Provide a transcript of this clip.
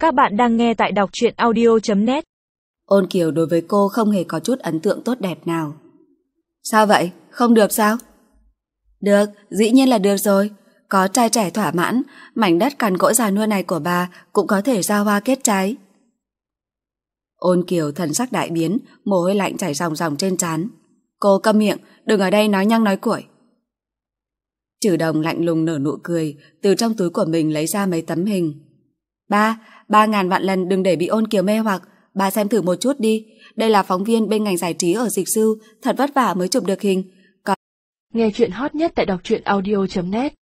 Các bạn đang nghe tại đọc truyện audio.net. Ôn Kiều đối với cô không hề có chút ấn tượng tốt đẹp nào. Sao vậy? Không được sao? Được, dĩ nhiên là được rồi. Có trai trẻ thỏa mãn, mảnh đất cằn cỗi già nua này của bà cũng có thể ra hoa kết trái. Ôn Kiều thần sắc đại biến, mồ hôi lạnh chảy ròng ròng trên trán. Cô câm miệng, đừng ở đây nói nhăng nói cuội. Trừ Đồng lạnh lùng nở nụ cười, từ trong túi của mình lấy ra mấy tấm hình. Ba ngàn vạn lần đừng để bị Ôn Kiều mê hoặc, ba xem thử một chút đi. Đây là phóng viên bên ngành giải trí ở Dịch Sư, thật vất vả mới chụp được hình. Nghe chuyện hot nhất tại đọc truyện audio.net.